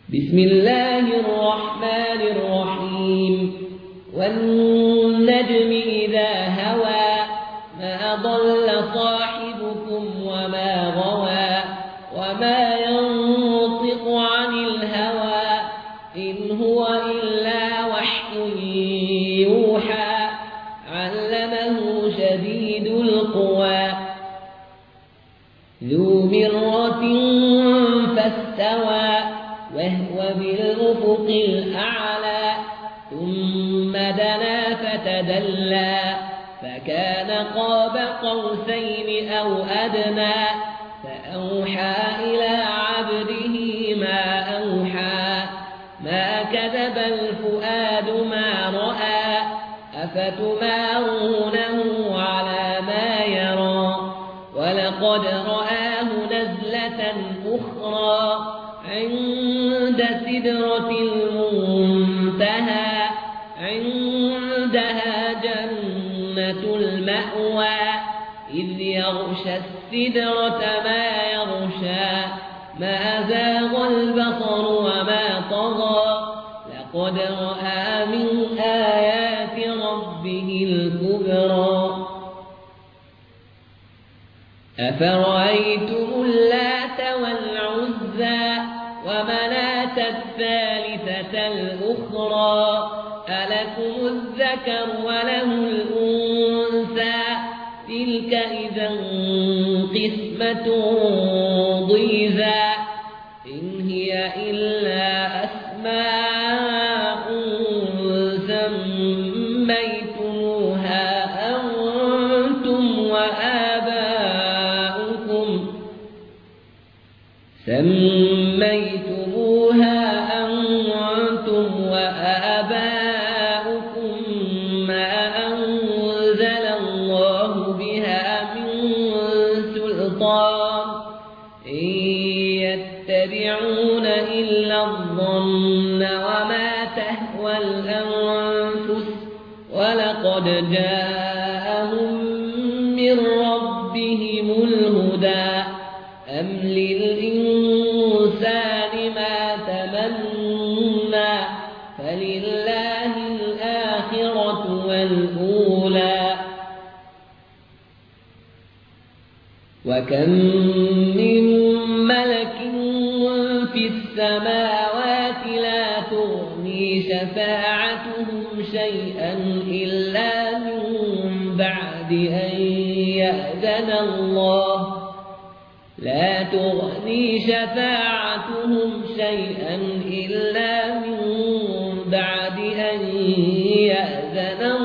بسم الله الرحمن الرحيم والنجم إذا هوى ما ضل صاحبكم وما غوى وما ينطق عن الهوى إن هو إلا وحي يوحى علمه شديد القوى ذو مرة فاستوى وهو بالأفق الأعلى ثم دنا فتدلى فكان قاب قوسين أو أدنى فأوحى إلى عبده ما أوحى ما كذب الفؤاد ما رأى أفتمارونه على ما يرى ولقد رآه نزلة أخرى عند سدرة المنتهى عندها جنة المأوى إذ يغشى السدرة ما يغشى ما زاغ البصر وما طغى لقد رأى من آيات ربه الكبرى أفرأيتم اللات والعزى ومناة الثالثة الأخرى ألكم الذكر وله الأنثى تلك إذا قسمة ضيزى إن هي إلا أسماء سميتموها أنتم وآباؤكم ما أنزل الله بها من سلطان إن يتبعون إلا الظن وما تهوى الأنفس ولقد جاءهم من ربهم الهدى أم للإنسان ما تمنى فلله الآخرة والأولى وكم من ملك في السماوات لا تغني شفاعتهم شيئا إلا من بعد أن يأذن الله لا تغني شفاعتهم شيئا إلا من بعد أن يأذن